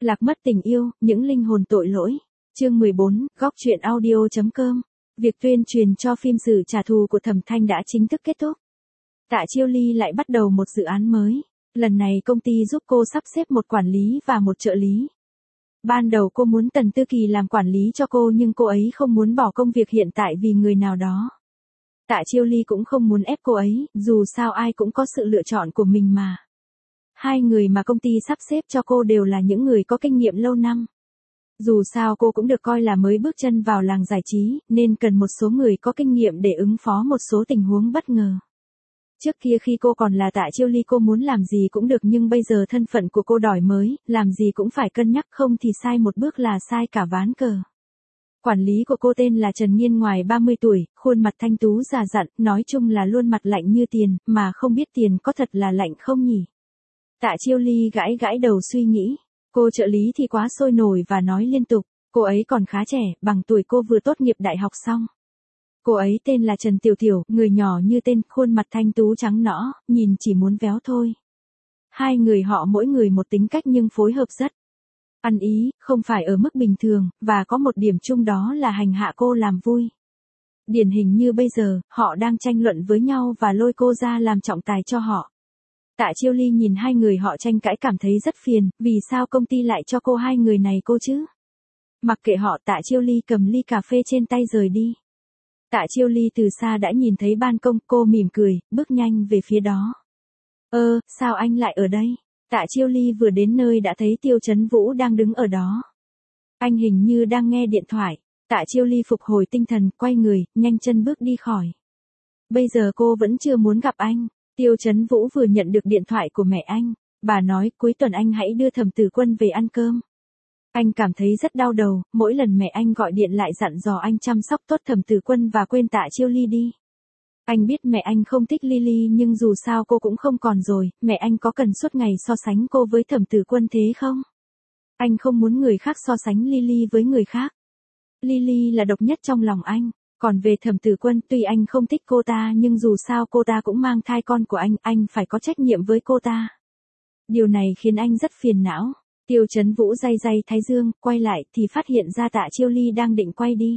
Lạc mất tình yêu, những linh hồn tội lỗi. Chương 14, góc truyện audio.com. Việc tuyên truyền cho phim Sự trả thù của Thẩm Thanh đã chính thức kết thúc. Tạ Chiêu Ly lại bắt đầu một dự án mới. Lần này công ty giúp cô sắp xếp một quản lý và một trợ lý. Ban đầu cô muốn Tần Tư Kỳ làm quản lý cho cô nhưng cô ấy không muốn bỏ công việc hiện tại vì người nào đó. Tạ Chiêu Ly cũng không muốn ép cô ấy, dù sao ai cũng có sự lựa chọn của mình mà. Hai người mà công ty sắp xếp cho cô đều là những người có kinh nghiệm lâu năm. Dù sao cô cũng được coi là mới bước chân vào làng giải trí, nên cần một số người có kinh nghiệm để ứng phó một số tình huống bất ngờ. Trước kia khi cô còn là Tạ Chiêu Ly cô muốn làm gì cũng được nhưng bây giờ thân phận của cô đổi mới, làm gì cũng phải cân nhắc không thì sai một bước là sai cả ván cờ. Quản lý của cô tên là Trần Nghiên ngoài 30 tuổi, khuôn mặt thanh tú già dặn, nói chung là luôn mặt lạnh như tiền, mà không biết tiền có thật là lạnh không nhỉ? Tạ Chiêu Ly gãi gãi đầu suy nghĩ, cô trợ lý thì quá sôi nổi và nói liên tục, cô ấy còn khá trẻ, bằng tuổi cô vừa tốt nghiệp đại học xong. Cô ấy tên là Trần Tiểu Tiểu, người nhỏ như tên, khuôn mặt thanh tú trắng nõn, nhìn chỉ muốn véo thôi. Hai người họ mỗi người một tính cách nhưng phối hợp rất ăn ý, không phải ở mức bình thường, và có một điểm chung đó là hành hạ cô làm vui. Điển hình như bây giờ, họ đang tranh luận với nhau và lôi cô ra làm trọng tài cho họ. Tạ Chiêu Ly nhìn hai người họ tranh cãi cảm thấy rất phiền, vì sao công ty lại cho cô hai người này cô chứ? Mặc kệ họ, Tạ Chiêu Ly cầm ly cà phê trên tay rời đi. Tạ Chiêu Ly từ xa đã nhìn thấy ban công, cô mỉm cười, bước nhanh về phía đó. Sao anh lại ở đây? Tạ Chiêu Ly vừa đến nơi đã thấy Tiêu Chấn Vũ đang đứng ở đó. Anh hình như đang nghe điện thoại. Tạ Chiêu Ly phục hồi tinh thần, quay người, nhanh chân bước đi khỏi. Bây giờ cô vẫn chưa muốn gặp anh. Tiêu Chấn Vũ vừa nhận được điện thoại của mẹ anh. Bà nói cuối tuần anh hãy đưa Thẩm Tử Quân về ăn cơm. Anh cảm thấy rất đau đầu, mỗi lần mẹ anh gọi điện lại dặn dò anh chăm sóc tốt Thẩm Tử Quân và quên Tạ Chiêu Ly đi. Anh biết mẹ anh không thích Lily nhưng dù sao cô cũng không còn rồi, mẹ anh có cần suốt ngày so sánh cô với Thẩm Tử Quân thế không? Anh không muốn người khác so sánh Lily với người khác. Lily là độc nhất trong lòng anh, còn về Thẩm Tử Quân tuy anh không thích cô ta nhưng dù sao cô ta cũng mang thai con của anh phải có trách nhiệm với cô ta. Điều này khiến anh rất phiền não. Tiêu Chấn Vũ day day thái dương, quay lại thì phát hiện ra Tạ Chiêu Ly đang định quay đi.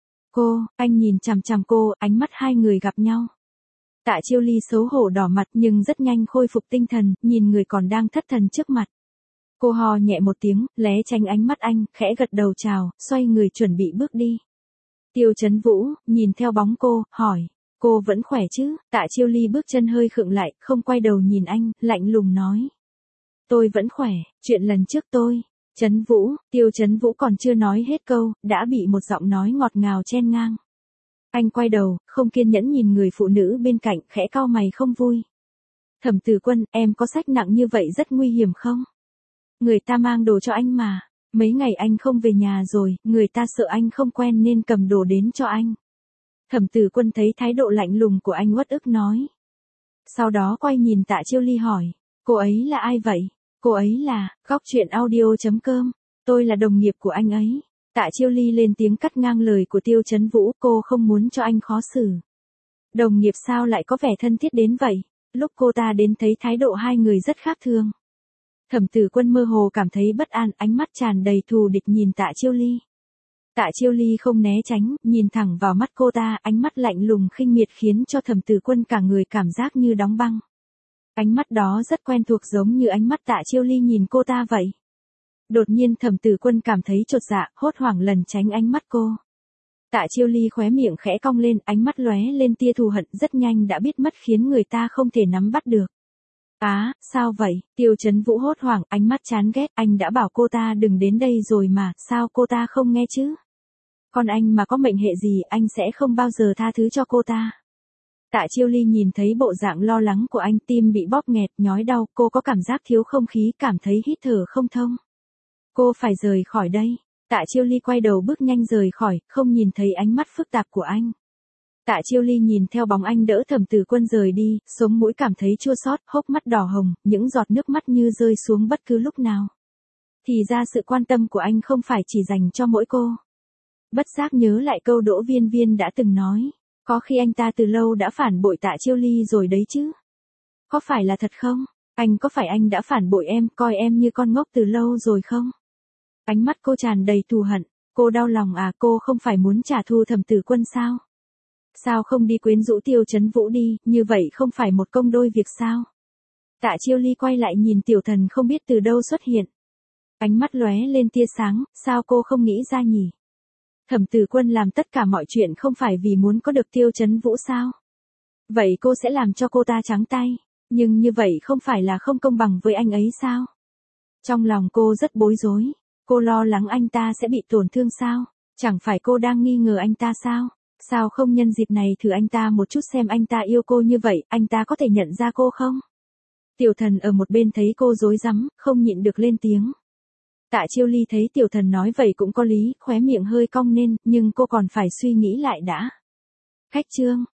Anh nhìn chằm chằm cô, ánh mắt hai người gặp nhau. Tạ Chiêu Ly xấu hổ đỏ mặt nhưng rất nhanh khôi phục tinh thần, nhìn người còn đang thất thần trước mặt. Cô hò nhẹ một tiếng, né tránh ánh mắt anh, khẽ gật đầu chào, xoay người chuẩn bị bước đi. Tiêu Chấn Vũ, nhìn theo bóng cô, hỏi, cô vẫn khỏe chứ? Tạ Chiêu Ly bước chân hơi khựng lại, không quay đầu nhìn anh, lạnh lùng nói. Tôi vẫn khỏe, chuyện lần trước tôi. Chấn Vũ, Tiêu Chấn Vũ còn chưa nói hết câu, đã bị một giọng nói ngọt ngào chen ngang. Anh quay đầu, không kiên nhẫn nhìn người phụ nữ bên cạnh, khẽ cau mày không vui. Thẩm Tử Quân, em có sách nặng như vậy rất nguy hiểm không? Người ta mang đồ cho anh mà. Mấy ngày anh không về nhà rồi, người ta sợ anh không quen nên cầm đồ đến cho anh. Thẩm Tử Quân thấy thái độ lạnh lùng của anh uất ức nói. Sau đó quay nhìn Tạ Chiêu Ly hỏi, cô ấy là ai vậy? Cô ấy là, góc truyện audio.com, tôi là đồng nghiệp của anh ấy. Tạ Chiêu Ly lên tiếng cắt ngang lời của Tiêu Chấn Vũ, cô không muốn cho anh khó xử. Đồng nghiệp sao lại có vẻ thân thiết đến vậy? Lúc cô ta đến thấy thái độ hai người rất khác thường. Thẩm Tử Quân mơ hồ cảm thấy bất an, ánh mắt tràn đầy thù địch nhìn Tạ Chiêu Ly. Tạ Chiêu Ly không né tránh, nhìn thẳng vào mắt cô ta, ánh mắt lạnh lùng khinh miệt khiến cho Thẩm Tử Quân cả người cảm giác như đóng băng. Ánh mắt đó rất quen thuộc giống như ánh mắt Tạ Chiêu Ly nhìn cô ta vậy. Đột nhiên Thẩm Tử Quân cảm thấy chột dạ, hốt hoảng lần tránh ánh mắt cô. Tạ Chiêu Ly khóe miệng khẽ cong lên, ánh mắt lóe lên tia thù hận rất nhanh đã biết mất khiến người ta không thể nắm bắt được. Sao vậy? Tiêu Chấn Vũ hốt hoảng, ánh mắt chán ghét, anh đã bảo cô ta đừng đến đây rồi mà, sao cô ta không nghe chứ? Còn anh mà có mệnh hệ gì anh sẽ không bao giờ tha thứ cho cô ta. Tạ Chiêu Ly nhìn thấy bộ dạng lo lắng của anh, tim bị bóp nghẹt, nhói đau, cô có cảm giác thiếu không khí, cảm thấy hít thở không thông. Cô phải rời khỏi đây. Tạ Chiêu Ly quay đầu bước nhanh rời khỏi, không nhìn thấy ánh mắt phức tạp của anh. Tạ Chiêu Ly nhìn theo bóng anh đỡ Thẩm Tử Quân rời đi, sống mũi cảm thấy chua xót, hốc mắt đỏ hồng, những giọt nước mắt như rơi xuống bất cứ lúc nào. Thì ra sự quan tâm của anh không phải chỉ dành cho mỗi cô. Bất giác nhớ lại câu Đỗ Viên Viên đã từng nói. Có khi anh ta từ lâu đã phản bội Tạ Chiêu Ly rồi đấy chứ. Có phải là thật không? Có phải anh đã phản bội em, coi em như con ngốc từ lâu rồi không? Ánh mắt cô tràn đầy thù hận, cô đau lòng à, cô không phải muốn trả thù Thẩm Tử Quân sao? Sao không đi quyến rũ Tiêu Chấn Vũ đi, như vậy không phải một công đôi việc sao? Tạ Chiêu Ly quay lại nhìn Tiểu Thần không biết từ đâu xuất hiện. Ánh mắt lóe lên tia sáng, sao cô không nghĩ ra nhỉ? Thẩm Tử Quân làm tất cả mọi chuyện không phải vì muốn có được Tiêu Chấn Vũ sao? Vậy cô sẽ làm cho cô ta trắng tay, nhưng như vậy không phải là không công bằng với anh ấy sao? Trong lòng cô rất bối rối, cô lo lắng anh ta sẽ bị tổn thương sao? Chẳng phải cô đang nghi ngờ anh ta sao? Sao không nhân dịp này thử anh ta một chút xem anh ta yêu cô như vậy, anh ta có thể nhận ra cô không? Tiểu Thần ở một bên thấy cô rối rắm, không nhịn được lên tiếng. Tạ Chiêu Ly thấy Tiểu Thần nói vậy cũng có lý, khóe miệng hơi cong lên, nhưng cô còn phải suy nghĩ lại đã. Khách trương,